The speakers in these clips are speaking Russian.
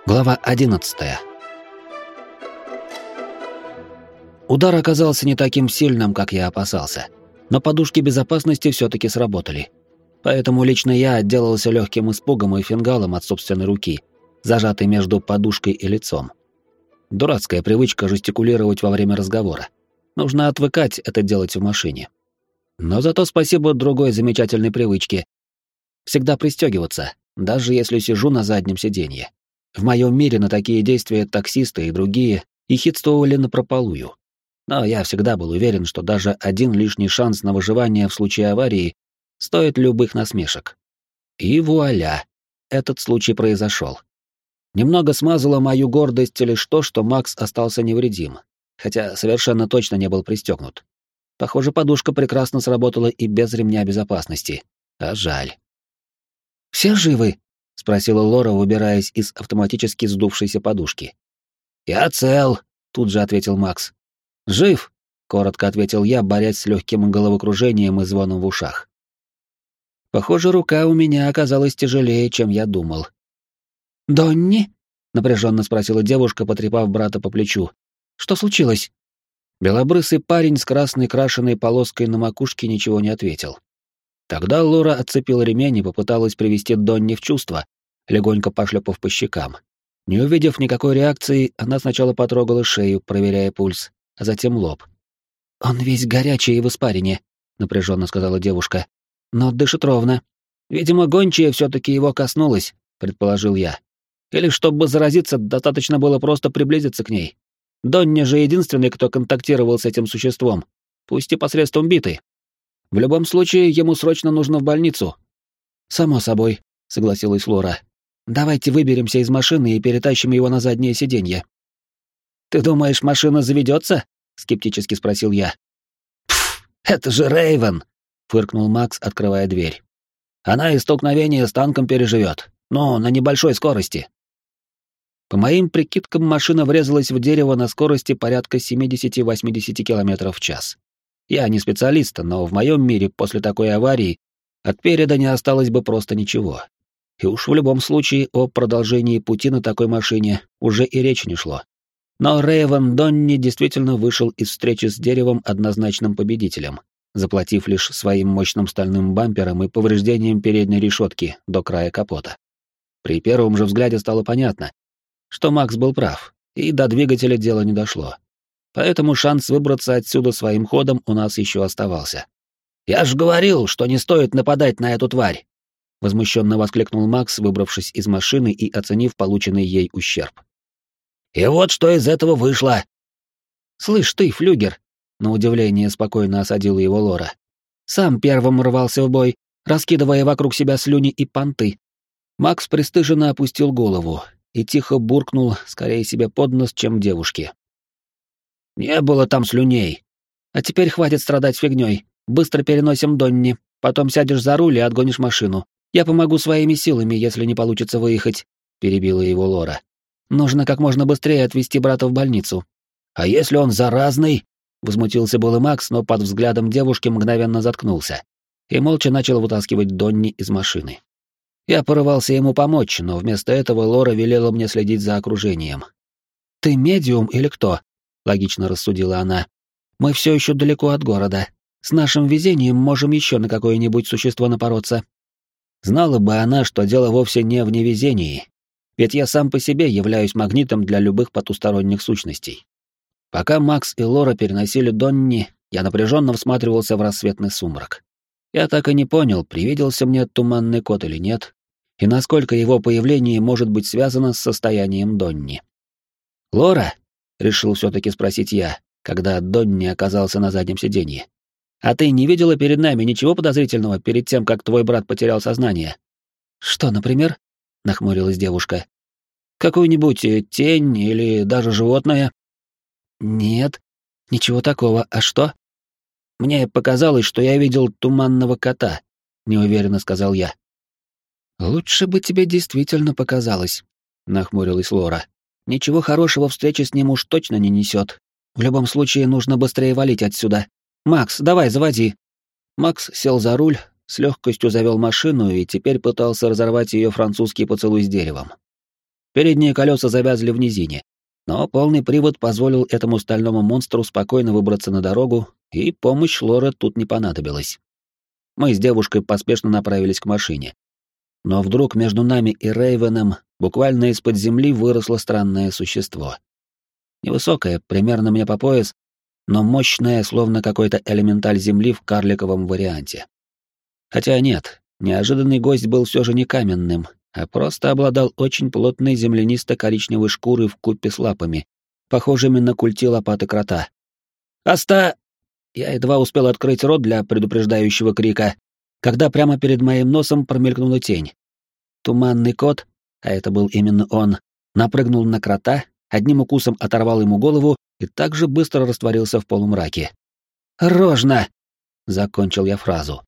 Глава 11. Удар оказался не таким сильным, как я опасался, но подушки безопасности все-таки сработали. Поэтому лично я отделался легким испугом и фингалом от собственной руки, зажатой между подушкой и лицом. Дурацкая привычка жестикулировать во время разговора. Нужно отвыкать это делать в машине. Но зато спасибо другой замечательной привычке. Всегда пристегиваться, даже если сижу на заднем сиденье. В моем мире на такие действия таксисты и другие ехидствовали напропалую. Но я всегда был уверен, что даже один лишний шанс на выживание в случае аварии стоит любых насмешек. И вуаля, этот случай произошел. Немного смазало мою гордость лишь то, что Макс остался невредим, хотя совершенно точно не был пристегнут. Похоже, подушка прекрасно сработала и без ремня безопасности. А жаль. «Все живы?» — спросила Лора, выбираясь из автоматически сдувшейся подушки. «Я цел», — тут же ответил Макс. «Жив», — коротко ответил я, борясь с легким головокружением и звоном в ушах. Похоже, рука у меня оказалась тяжелее, чем я думал. «Донни?» — напряженно спросила девушка, потрепав брата по плечу. «Что случилось?» Белобрысый парень с красной крашеной полоской на макушке ничего не ответил. Тогда Лора отцепила ремень и попыталась привести Донни в чувство, легонько пошлепав по щекам. Не увидев никакой реакции, она сначала потрогала шею, проверяя пульс, а затем лоб. «Он весь горячий и в испарине», — напряженно сказала девушка. «Но дышит ровно. Видимо, гончая все-таки его коснулась», — предположил я. «Или, чтобы заразиться, достаточно было просто приблизиться к ней. Донни же единственный, кто контактировал с этим существом, пусть и посредством биты. В любом случае, ему срочно нужно в больницу». «Само собой», — согласилась Лора. «Давайте выберемся из машины и перетащим его на заднее сиденье». «Ты думаешь, машина заведется?» — скептически спросил я. «Пф, это же Рейвен!» — фыркнул Макс, открывая дверь. «Она и столкновение с танком переживет, но на небольшой скорости». По моим прикидкам, машина врезалась в дерево на скорости порядка 70-80 км в час. Я не специалист, но в моем мире после такой аварии от переда не осталось бы просто ничего. И уж в любом случае о продолжении пути на такой машине уже и речи не шло. Но Рейвен Донни действительно вышел из встречи с деревом однозначным победителем, заплатив лишь своим мощным стальным бампером и повреждением передней решетки до края капота. При первом же взгляде стало понятно, что Макс был прав, и до двигателя дело не дошло. Поэтому шанс выбраться отсюда своим ходом у нас еще оставался. «Я ж говорил, что не стоит нападать на эту тварь!» — возмущенно воскликнул Макс, выбравшись из машины и оценив полученный ей ущерб. «И вот что из этого вышло!» «Слышь ты, флюгер!» — на удивление спокойно осадила его Лора. «Сам первым рвался в бой, раскидывая вокруг себя слюни и понты». Макс пристыженно опустил голову и тихо буркнул, скорее себе под нос, чем девушке. «Не было там слюней. А теперь хватит страдать фигней. Быстро переносим Донни, потом сядешь за руль и отгонишь машину. Я помогу своими силами, если не получится выехать», — перебила его Лора. «Нужно как можно быстрее отвезти брата в больницу». «А если он заразный?» — возмутился был и Макс, но под взглядом девушки мгновенно заткнулся и молча начал вытаскивать Донни из машины. Я порывался ему помочь, но вместо этого Лора велела мне следить за окружением. «Ты медиум или кто?» — логично рассудила она. «Мы все еще далеко от города. С нашим везением можем еще на какое-нибудь существо напороться». Знала бы она, что дело вовсе не в невезении, ведь я сам по себе являюсь магнитом для любых потусторонних сущностей. Пока Макс и Лора переносили Донни, я напряженно всматривался в рассветный сумрак. Я так и не понял, привиделся мне туманный кот или нет, и насколько его появление может быть связано с состоянием Донни. «Лора?» — решил все-таки спросить я, когда Донни оказался на заднем сиденье. «А ты не видела перед нами ничего подозрительного перед тем, как твой брат потерял сознание?» «Что, например?» — нахмурилась девушка. «Какую-нибудь тень или даже животное?» «Нет, ничего такого. А что?» «Мне показалось, что я видел туманного кота», — неуверенно сказал я. «Лучше бы тебе действительно показалось», — нахмурилась Лора. «Ничего хорошего встреча с ним уж точно не несет. В любом случае нужно быстрее валить отсюда. Макс, давай, заводи». Макс сел за руль, с легкостью завел машину и теперь пытался разорвать ее французский поцелуй с деревом. Передние колеса завязли в низине, но полный привод позволил этому стальному монстру спокойно выбраться на дорогу, и помощь Лоры тут не понадобилась. Мы с девушкой поспешно направились к машине. Но вдруг между нами и Рейвеном буквально из-под земли выросло странное существо. Невысокое, примерно мне по пояс, но мощное, словно какой-то элементаль земли в карликовом варианте. Хотя нет, неожиданный гость был все же не каменным, а просто обладал очень плотной землянисто-коричневой шкурой вкупе с лапами, похожими на культи лопаты крота. «Оста!» Я едва успел открыть рот для предупреждающего крика, когда прямо перед моим носом промелькнула тень. Туманный кот, а это был именно он, напрыгнул на крота, одним укусом оторвал ему голову и также быстро растворился в полумраке. «Рожно!» — закончил я фразу.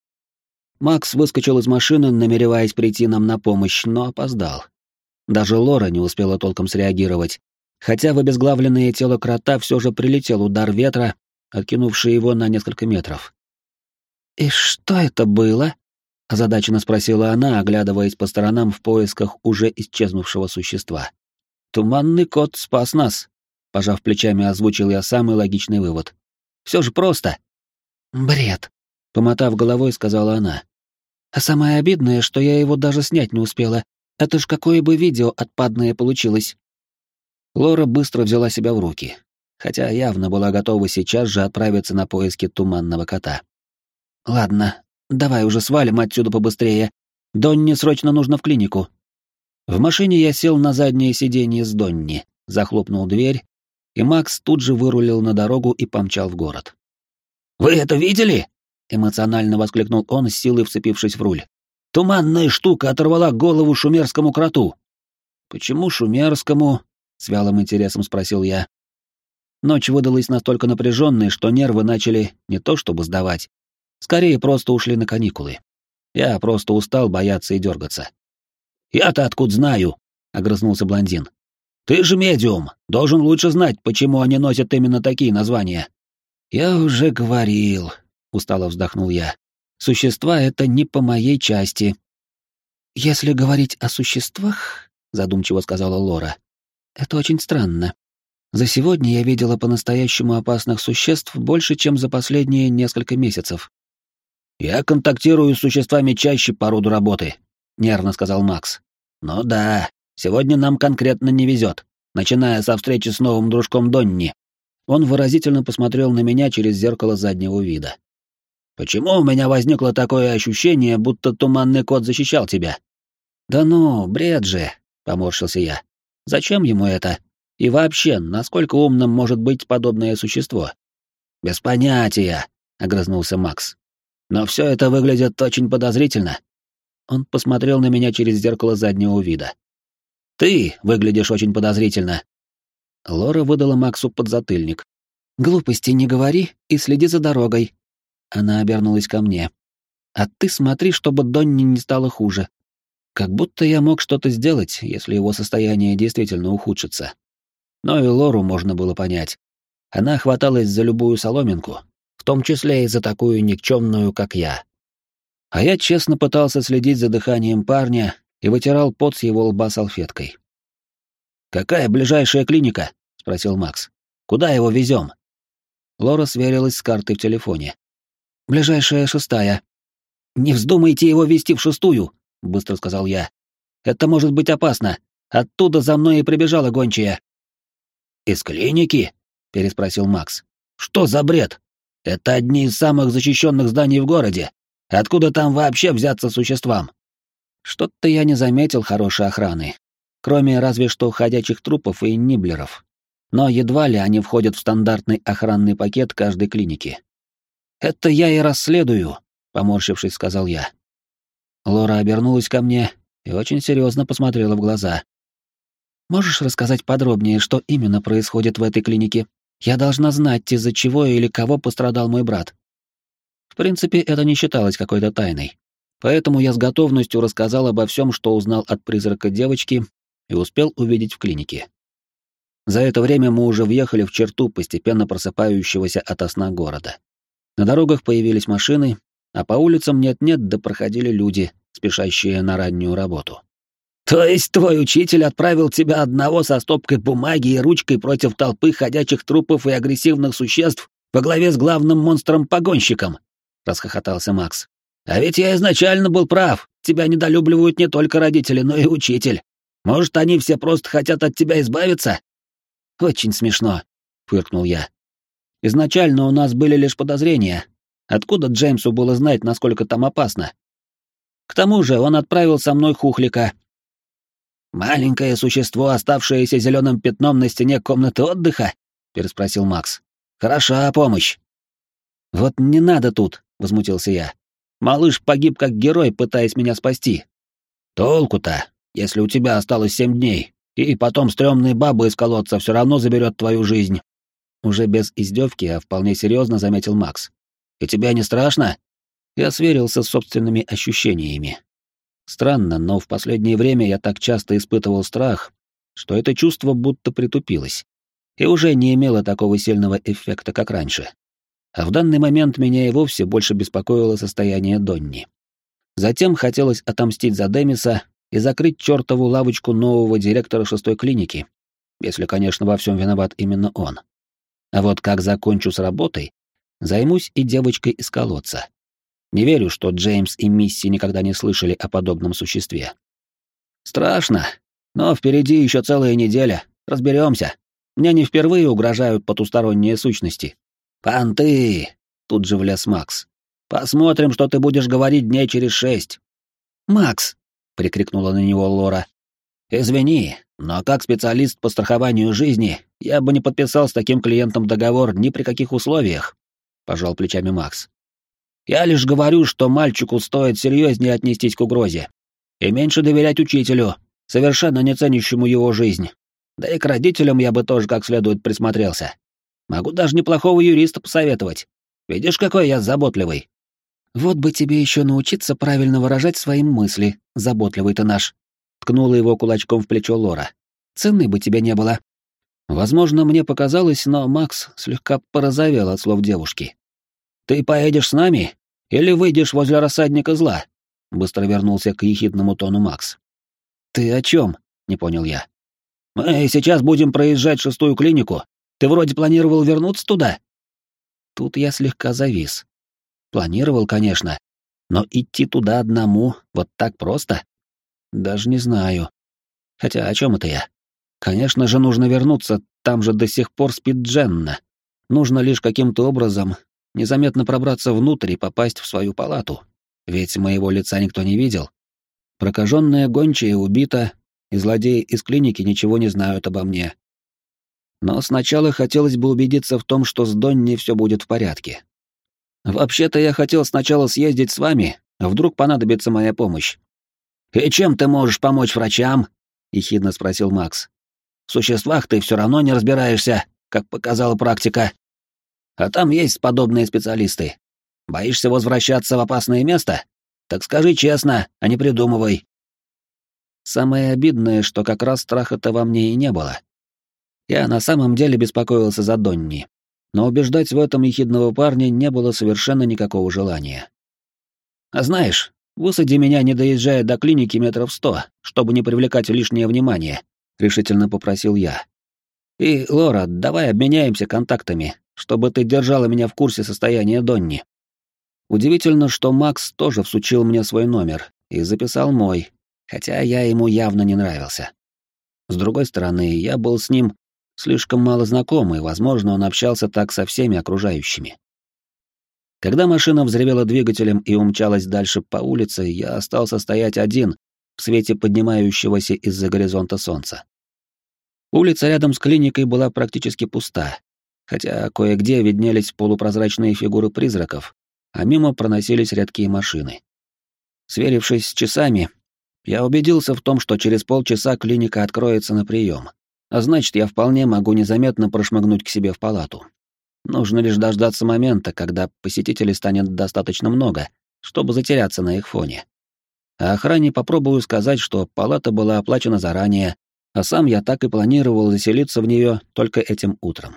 Макс выскочил из машины, намереваясь прийти нам на помощь, но опоздал. Даже Лора не успела толком среагировать, хотя в обезглавленное тело крота все же прилетел удар ветра, откинувший его на несколько метров. «И что это было?» — озадаченно спросила она, оглядываясь по сторонам в поисках уже исчезнувшего существа. «Туманный кот спас нас», — пожав плечами, озвучил я самый логичный вывод. «Все же просто». «Бред», — помотав головой, сказала она. «А самое обидное, что я его даже снять не успела. Это ж какое бы видео отпадное получилось». Лора быстро взяла себя в руки, хотя явно была готова сейчас же отправиться на поиски туманного кота. «Ладно, давай уже свалим отсюда побыстрее. Донни срочно нужно в клинику». В машине я сел на заднее сиденье с Донни, захлопнул дверь, и Макс тут же вырулил на дорогу и помчал в город. «Вы это видели?» — эмоционально воскликнул он, с силой вцепившись в руль. «Туманная штука оторвала голову шумерскому кроту». «Почему шумерскому?» — с вялым интересом спросил я. Ночь выдалась настолько напряженной, что нервы начали не то чтобы сдавать, скорее просто ушли на каникулы. Я просто устал бояться и дергаться. «Я-то откуда знаю?» — огрызнулся блондин. «Ты же медиум, должен лучше знать, почему они носят именно такие названия». «Я уже говорил», — устало вздохнул я. «Существа — это не по моей части». «Если говорить о существах», — задумчиво сказала Лора, — «это очень странно. За сегодня я видела по-настоящему опасных существ больше, чем за последние несколько месяцев». «Я контактирую с существами чаще по роду работы», — нервно сказал Макс. «Ну да, сегодня нам конкретно не везет, начиная со встречи с новым дружком Донни». Он выразительно посмотрел на меня через зеркало заднего вида. «Почему у меня возникло такое ощущение, будто туманный кот защищал тебя?» «Да ну, бред же», — поморщился я. «Зачем ему это? И вообще, насколько умным может быть подобное существо?» «Без понятия», — огрызнулся Макс. «Но все это выглядит очень подозрительно». Он посмотрел на меня через зеркало заднего вида. «Ты выглядишь очень подозрительно». Лора выдала Максу подзатыльник. «Глупости не говори и следи за дорогой». Она обернулась ко мне. «А ты смотри, чтобы Донни не стало хуже. Как будто я мог что-то сделать, если его состояние действительно ухудшится». Но и Лору можно было понять. Она хваталась за любую соломинку, в том числе и за такую никчемную, как я. А я честно пытался следить за дыханием парня и вытирал пот с его лба салфеткой. «Какая ближайшая клиника?» — спросил Макс. «Куда его везем?» Лора сверилась с картой в телефоне. «Ближайшая 6-я». «Не вздумайте его везти в 6-ю», — быстро сказал я. «Это может быть опасно. Оттуда за мной и прибежала гончая». «Из клиники?» — переспросил Макс. «Что за бред? Это одни из самых защищенных зданий в городе. Откуда там вообще взяться существам?» Что-то я не заметил хорошей охраны, кроме разве что ходячих трупов и ниблеров. Но едва ли они входят в стандартный охранный пакет каждой клиники. «Это я и расследую», — поморщившись, сказал я. Лора обернулась ко мне и очень серьезно посмотрела в глаза. «Можешь рассказать подробнее, что именно происходит в этой клинике? Я должна знать, из-за чего или кого пострадал мой брат». В принципе, это не считалось какой-то тайной. Поэтому я с готовностью рассказал обо всем, что узнал от призрака девочки и успел увидеть в клинике. За это время мы уже въехали в черту постепенно просыпающегося ото сна города. На дорогах появились машины, а по улицам нет-нет, да проходили люди, спешащие на раннюю работу. То есть твой учитель отправил тебя одного со стопкой бумаги и ручкой против толпы ходячих трупов и агрессивных существ во главе с главным монстром-погонщиком? Расхохотался Макс. А ведь я изначально был прав. Тебя недолюбливают не только родители, но и учитель. Может, они все просто хотят от тебя избавиться? Очень смешно, фыркнул я. Изначально у нас были лишь подозрения. Откуда Джеймсу было знать, насколько там опасно? К тому же он отправил со мной Хухлика. «Маленькое существо, оставшееся зеленым пятном на стене комнаты отдыха?» — переспросил Макс. «Хороша помощь». «Вот не надо тут», — возмутился я. «Малыш погиб как герой, пытаясь меня спасти». «Толку-то, если у тебя осталось 7 дней, и потом стрёмная баба из колодца все равно заберет твою жизнь». Уже без издевки, а вполне серьезно заметил Макс. «И тебе не страшно?» Я сверился с собственными ощущениями. Странно, но в последнее время я так часто испытывал страх, что это чувство будто притупилось и уже не имело такого сильного эффекта, как раньше. А в данный момент меня и вовсе больше беспокоило состояние Донни. Затем хотелось отомстить за Демиса и закрыть чертову лавочку нового директора 6-й клиники, если, конечно, во всем виноват именно он. А вот как закончу с работой, займусь и девочкой из колодца. Не верю, что Джеймс и Мисси никогда не слышали о подобном существе. Страшно, но впереди еще целая неделя, разберемся. Мне не впервые угрожают потусторонние сущности. «Понты!» — тут же влез Макс. «Посмотрим, что ты будешь говорить дней через 6». «Макс!» — прикрикнула на него Лора. «Извини, но как специалист по страхованию жизни я бы не подписал с таким клиентом договор ни при каких условиях», — пожал плечами Макс. «Я лишь говорю, что мальчику стоит серьезнее отнестись к угрозе и меньше доверять учителю, совершенно не ценящему его жизнь. Да и к родителям я бы тоже как следует присмотрелся. Могу даже неплохого юриста посоветовать. Видишь, какой я заботливый». «Вот бы тебе еще научиться правильно выражать свои мысли, заботливый ты наш», — ткнула его кулачком в плечо Лора. «Цены бы тебе не было». Возможно, мне показалось, но Макс слегка порозовел от слов девушки. «Ты поедешь с нами или выйдешь возле рассадника зла?» — быстро вернулся к ехидному тону Макс. «Ты о чем?» — не понял я. «Мы сейчас будем проезжать 6-ю клинику. Ты вроде планировал вернуться туда?» Тут я слегка завис. Планировал, конечно, но идти туда одному вот так просто? Даже не знаю. Хотя о чем это я? Конечно же, нужно вернуться, там же до сих пор спит Дженна. Нужно лишь каким-то образом незаметно пробраться внутрь и попасть в свою палату. Ведь моего лица никто не видел. Прокаженная гончая убита, и злодеи из клиники ничего не знают обо мне. Но сначала хотелось бы убедиться в том, что с Донни все будет в порядке. Вообще-то я хотел сначала съездить с вами, а вдруг понадобится моя помощь. «И чем ты можешь помочь врачам?» — ехидно спросил Макс. «В существах ты все равно не разбираешься, как показала практика. А там есть подобные специалисты. Боишься возвращаться в опасное место? Так скажи честно, а не придумывай». Самое обидное, что как раз страха-то во мне и не было. Я на самом деле беспокоился за Донни, но убеждать в этом ехидного парня не было совершенно никакого желания. «А знаешь, высади меня, не доезжая до клиники 100 метров, чтобы не привлекать лишнее внимание», — решительно попросил я. «И, Лора, давай обменяемся контактами, чтобы ты держала меня в курсе состояния Донни». Удивительно, что Макс тоже всучил мне свой номер и записал мой, хотя я ему явно не нравился. С другой стороны, я был с ним слишком мало знаком, и, возможно, он общался так со всеми окружающими. Когда машина взревела двигателем и умчалась дальше по улице, я остался стоять один в свете поднимающегося из-за горизонта солнца. Улица рядом с клиникой была практически пуста, хотя кое-где виднелись полупрозрачные фигуры призраков, а мимо проносились редкие машины. Сверившись с часами, я убедился в том, что через полчаса клиника откроется на прием, а значит, я вполне могу незаметно прошмыгнуть к себе в палату. Нужно лишь дождаться момента, когда посетителей станет достаточно много, чтобы затеряться на их фоне. А охране попробую сказать, что палата была оплачена заранее, а сам я так и планировал заселиться в нее только этим утром.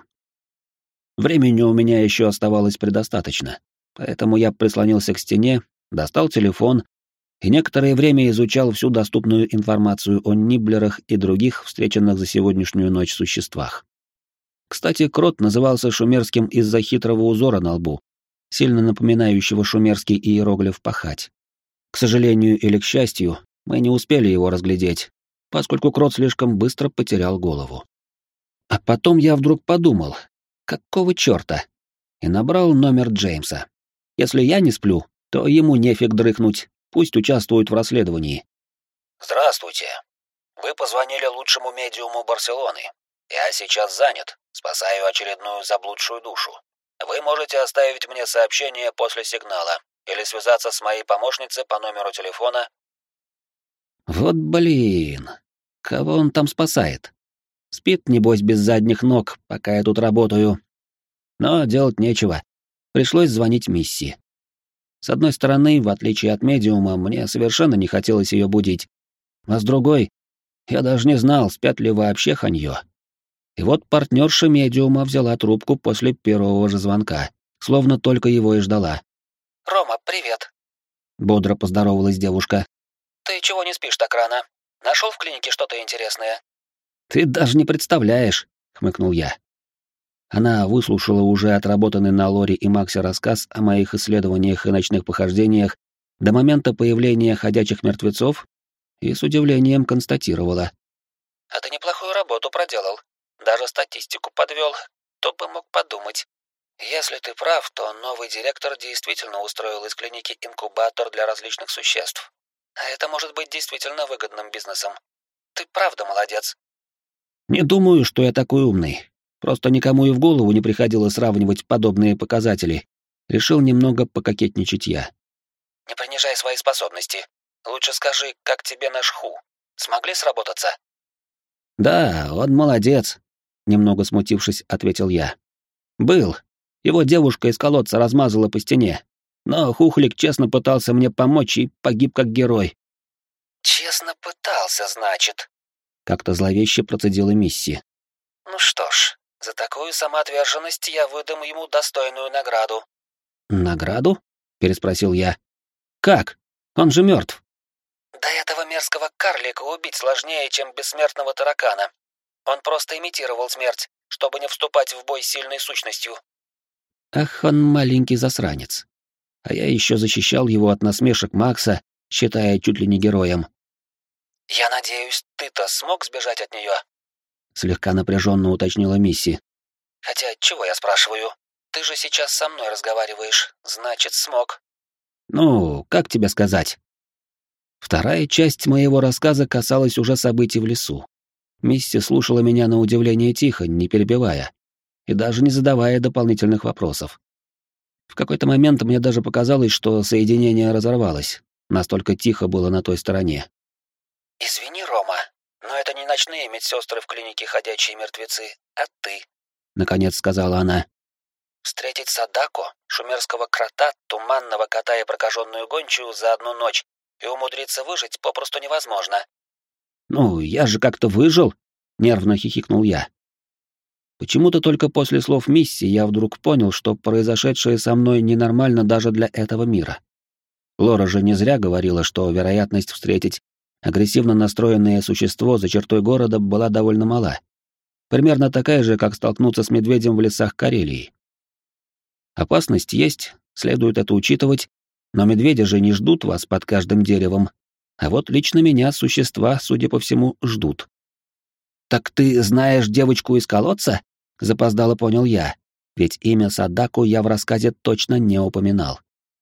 Времени у меня еще оставалось предостаточно, поэтому я прислонился к стене, достал телефон и некоторое время изучал всю доступную информацию о Нибблерах и других встреченных за сегодняшнюю ночь существах. Кстати, крот назывался шумерским из-за хитрого узора на лбу, сильно напоминающего шумерский иероглиф «пахать». К сожалению или к счастью, мы не успели его разглядеть, поскольку крот слишком быстро потерял голову. А потом я вдруг подумал, какого чёрта? И набрал номер Джеймса. Если я не сплю, то ему нефиг дрыхнуть, пусть участвует в расследовании. «Здравствуйте. Вы позвонили лучшему медиуму Барселоны. Я сейчас занят, спасаю очередную заблудшую душу. Вы можете оставить мне сообщение после сигнала или связаться с моей помощницей по номеру телефона». Вот блин, кого он там спасает? Спит, небось, без задних ног, пока я тут работаю. Но делать нечего. Пришлось звонить Мисси. С одной стороны, в отличие от медиума, мне совершенно не хотелось ее будить. А с другой, я даже не знал, спят ли вообще ханьё. И вот партнерша медиума взяла трубку после первого же звонка, словно только его и ждала. «Рома, привет», — бодро поздоровалась девушка. «Ты чего не спишь так рано? Нашел в клинике что-то интересное?» «Ты даже не представляешь», — хмыкнул я. Она выслушала уже отработанный на Лоре и Максе рассказ о моих исследованиях и ночных похождениях до момента появления ходячих мертвецов и с удивлением констатировала. «А ты неплохую работу проделал. Даже статистику подвел. Кто бы мог подумать. Если ты прав, то новый директор действительно устроил из клиники инкубатор для различных существ. А это может быть действительно выгодным бизнесом. Ты правда молодец». «Не думаю, что я такой умный. Просто никому и в голову не приходило сравнивать подобные показатели. Решил немного пококетничать я. «Не принижай свои способности. Лучше скажи, как тебе наш Ху? Смогли сработаться?» «Да, он молодец», — немного смутившись, ответил я. «Был. Его девушка из колодца размазала по стене. Но Хухлик честно пытался мне помочь и погиб как герой». «Честно пытался, значит?» — как-то зловеще процедила Мисси. «Ну что ж, за такую самоотверженность я выдам ему достойную награду». «Награду?» — переспросил я. «Как? Он же мертв». «Да этого мерзкого карлика убить сложнее, чем бессмертного таракана. Он просто имитировал смерть, чтобы не вступать в бой с сильной сущностью». Ах, он маленький засранец. А я еще защищал его от насмешек Макса, считая чуть ли не героем. «Я надеюсь, ты-то смог сбежать от нее?» Слегка напряженно уточнила Мисси. «Хотя, чего я спрашиваю? Ты же сейчас со мной разговариваешь, значит, смог». Ну, как тебе сказать? Вторая часть моего рассказа касалась уже событий в лесу. Мисси слушала меня на удивление тихо, не перебивая, и даже не задавая дополнительных вопросов. В какой-то момент мне даже показалось, что соединение разорвалось, настолько тихо было на той стороне. «Извини, Рома, но это не ночные медсестры в клинике «Ходячие мертвецы», а ты», — наконец сказала она. «Встретить Садако, шумерского крота, туманного кота и прокаженную гончую за одну ночь и умудриться выжить попросту невозможно». «Ну, я же как-то выжил», — нервно хихикнул я. Почему-то только после слов Мисси я вдруг понял, что произошедшее со мной ненормально даже для этого мира. Лора же не зря говорила, что вероятность встретить агрессивно настроенное существо за чертой города была довольно мала. Примерно такая же, как столкнуться с медведем в лесах Карелии. Опасность есть, следует это учитывать, но медведи же не ждут вас под каждым деревом, а вот лично меня существа, судя по всему, ждут. «Так ты знаешь девочку из колодца?» — запоздало понял я, ведь имя Садаку я в рассказе точно не упоминал.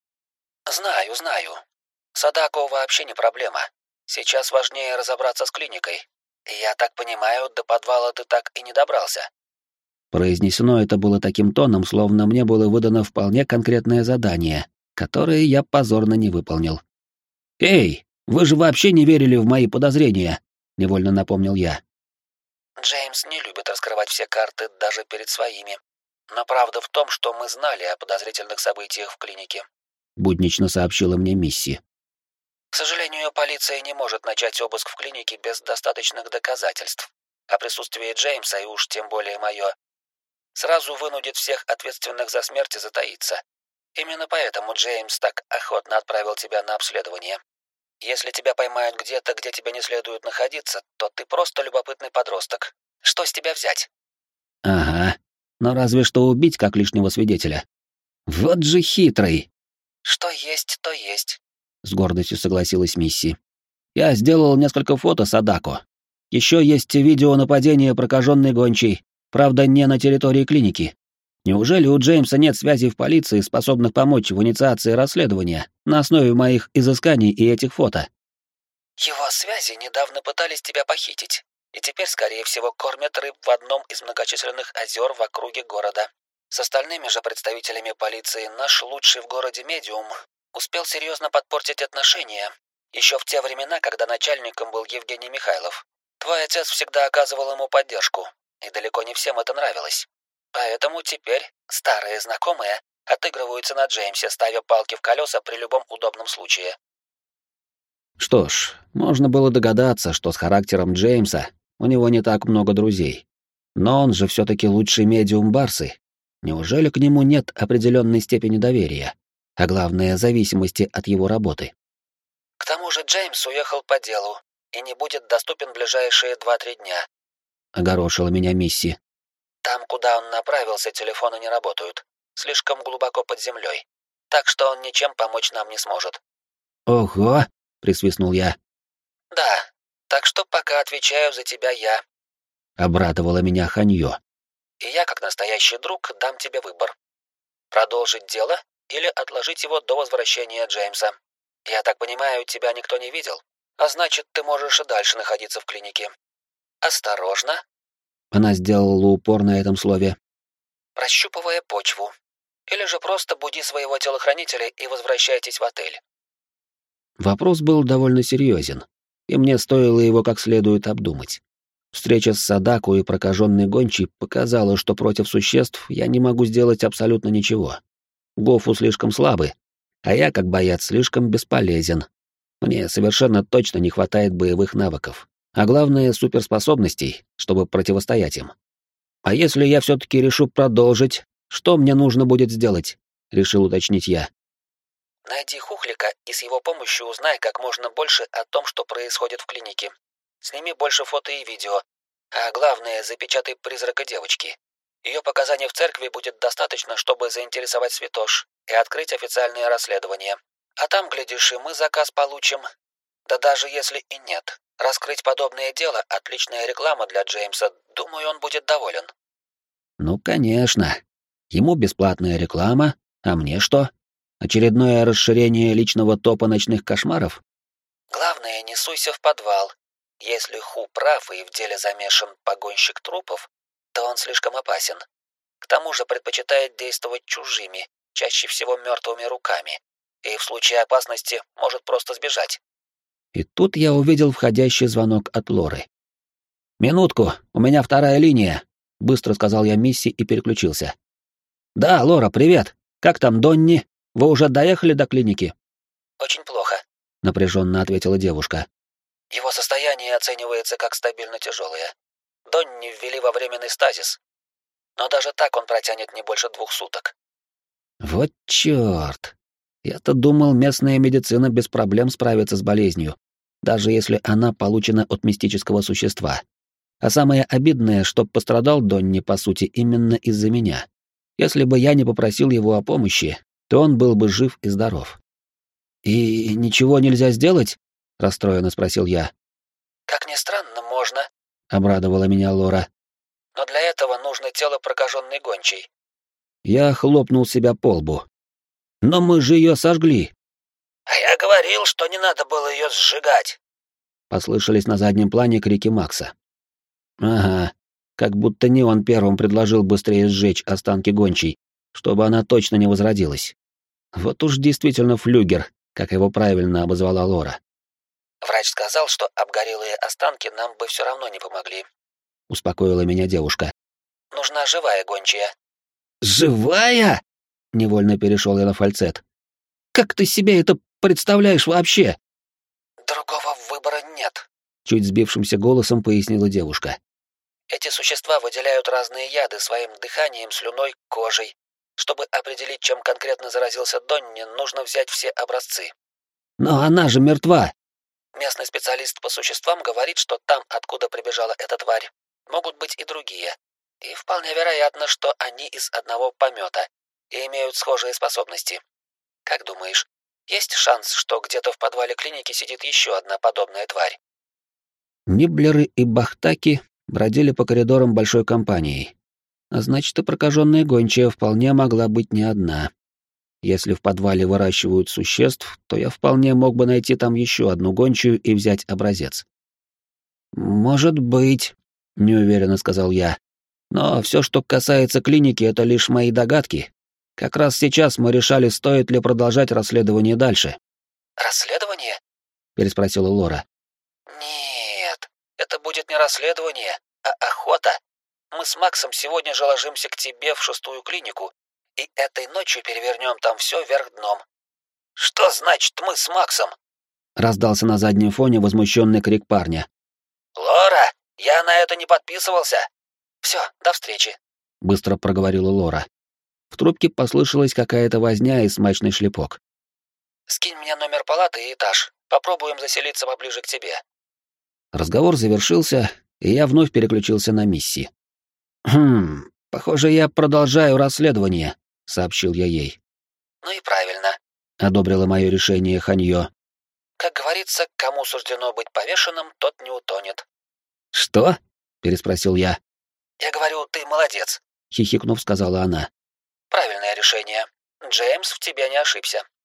«Знаю, знаю. Садако вообще не проблема. Сейчас важнее разобраться с клиникой. Я так понимаю, до подвала ты так и не добрался». Произнесено это было таким тоном, словно мне было выдано вполне конкретное задание, которое я позорно не выполнил. «Эй, вы же вообще не верили в мои подозрения!» — невольно напомнил я. Джеймс не любит раскрывать все карты даже перед своими. Но правда в том, что мы знали о подозрительных событиях в клинике. Буднично сообщила мне Мисси. К сожалению, полиция не может начать обыск в клинике без достаточных доказательств. А присутствие Джеймса, и уж тем более мое, сразу вынудит всех ответственных за смерть затаиться. Именно поэтому Джеймс так охотно отправил тебя на обследование. Если тебя поймают где-то, где тебе не следует находиться, то ты просто любопытный подросток. Что с тебя взять? Ага. Но разве что убить как лишнего свидетеля. Вот же хитрый. Что есть, то есть. С гордостью согласилась Мисси. Я сделал несколько фото Садако. Еще есть видео нападения прокаженной гончей, правда, не на территории клиники. Неужели у Джеймса нет связей в полиции, способных помочь в инициации расследования на основе моих изысканий и этих фото? Его связи недавно пытались тебя похитить, и теперь, скорее всего, кормят рыб в одном из многочисленных озер в округе города. С остальными же представителями полиции наш лучший в городе медиум успел серьезно подпортить отношения еще в те времена, когда начальником был Евгений Михайлов. Твой отец всегда оказывал ему поддержку, и далеко не всем это нравилось. Поэтому теперь старые знакомые отыгрываются на Джеймсе, ставя палки в колеса при любом удобном случае. Что ж, можно было догадаться, что с характером Джеймса у него не так много друзей. Но он же все-таки лучший медиум Барсы. Неужели к нему нет определенной степени доверия, а главное, зависимости от его работы? К тому же Джеймс уехал по делу и не будет доступен в ближайшие 2-3 дня. Огорошила меня Мисси. Там, куда он направился, телефоны не работают. Слишком глубоко под землей. Так что он ничем помочь нам не сможет. Ого! Присвистнул я. Да, так что пока отвечаю за тебя я. Обрадовала меня Ханьё. И я, как настоящий друг, дам тебе выбор. Продолжить дело или отложить его до возвращения Джеймса. Я так понимаю, тебя никто не видел, а значит, ты можешь и дальше находиться в клинике. Осторожно. Она сделала упор на этом слове. Прощупывая почву. Или же просто буди своего телохранителя и возвращайтесь в отель. Вопрос был довольно серьезен, и мне стоило его как следует обдумать. Встреча с Садако и прокаженной гончей показала, что против существ я не могу сделать абсолютно ничего. Гофу слишком слабый, а я, как боец, слишком бесполезен. Мне совершенно точно не хватает боевых навыков, а главное — суперспособностей, чтобы противостоять им. А если я все-таки решу продолжить, что мне нужно будет сделать? Решил уточнить я. Найди Хухлика и с его помощью узнай как можно больше о том, что происходит в клинике. Сними больше фото и видео, а главное, запечатай призрака девочки. Ее показаний в церкви будет достаточно, чтобы заинтересовать святош и открыть официальное расследование. А там, глядишь, и мы заказ получим. Да даже если и нет, раскрыть подобное дело — отличная реклама для Джеймса. Думаю, он будет доволен. Ну, конечно. Ему бесплатная реклама, а мне что? Очередное расширение личного топа ночных кошмаров? Главное, не суйся в подвал. Если Ху прав и в деле замешан погонщик трупов, то он слишком опасен. К тому же предпочитает действовать чужими, чаще всего мертвыми руками. И в случае опасности может просто сбежать. И тут я увидел входящий звонок от Лоры. «Минутку, у меня вторая линия», — быстро сказал я Мисси и переключился. «Да, Лора, привет. Как там Донни? Вы уже доехали до клиники?» «Очень плохо», — напряженно ответила девушка. «Его состояние оценивается как стабильно тяжелое. Донни ввели во временный стазис. Но даже так он протянет не больше 2 суток». Вот чёрт. Я-то думал, местная медицина без проблем справится с болезнью, даже если она получена от мистического существа. А самое обидное, что пострадал Донни, по сути, именно из-за меня. Если бы я не попросил его о помощи, то он был бы жив и здоров. «И ничего нельзя сделать?» — расстроенно спросил я. «Как ни странно, можно», — обрадовала меня Лора. «но для этого нужно тело прокаженной гончей». Я хлопнул себя по лбу. «Но мы же ее сожгли!» «А я говорил, что не надо было ее сжигать!» Послышались на заднем плане крики Макса. «Ага, как будто не он первым предложил быстрее сжечь останки гончей, чтобы она точно не возродилась. Вот уж действительно флюгер, как его правильно обозвала Лора». «Врач сказал, что обгорелые останки нам бы все равно не помогли», — успокоила меня девушка. «Нужна живая гончая». «Живая?» — невольно перешел я на фальцет. «Как ты себе это представляешь вообще?» «Другого выбора нет», — чуть сбившимся голосом пояснила девушка. «Эти существа выделяют разные яды своим дыханием, слюной, кожей. Чтобы определить, чем конкретно заразился Донни, нужно взять все образцы». «Но она же мертва!» Местный специалист по существам говорит, что там, откуда прибежала эта тварь, могут быть и другие. И вполне вероятно, что они из одного помета и имеют схожие способности. Как думаешь, есть шанс, что где-то в подвале клиники сидит еще одна подобная тварь? Нибблеры и бахтаки бродили по коридорам большой компанией. А значит, и прокаженная гончая вполне могла быть не одна. Если в подвале выращивают существ, то я вполне мог бы найти там еще одну гончую и взять образец. «Может быть», — неуверенно сказал я. «Но все, что касается клиники, это лишь мои догадки. Как раз сейчас мы решали, стоит ли продолжать расследование дальше». «Расследование?» — переспросила Лора. «Нет, это будет не расследование, а охота. Мы с Максом сегодня же ложимся к тебе в 6-ю клинику, и этой ночью перевернем там все вверх дном». «Что значит мы с Максом?» — раздался на заднем фоне возмущенный крик парня. «Лора, я на это не подписывался. Все, до встречи», — быстро проговорила Лора. В трубке послышалась какая-то возня и смачный шлепок. «Скинь мне номер палаты и этаж. Попробуем заселиться поближе к тебе». Разговор завершился, и я вновь переключился на миссии. Похоже, я продолжаю расследование», — сообщил я ей. «Ну и правильно», — одобрила мое решение Ханьё. «Как говорится, кому суждено быть повешенным, тот не утонет». «Что?» — переспросил я. «Я говорю, ты молодец», — хихикнув, сказала она. «Правильное решение. Джеймс в тебе не ошибся.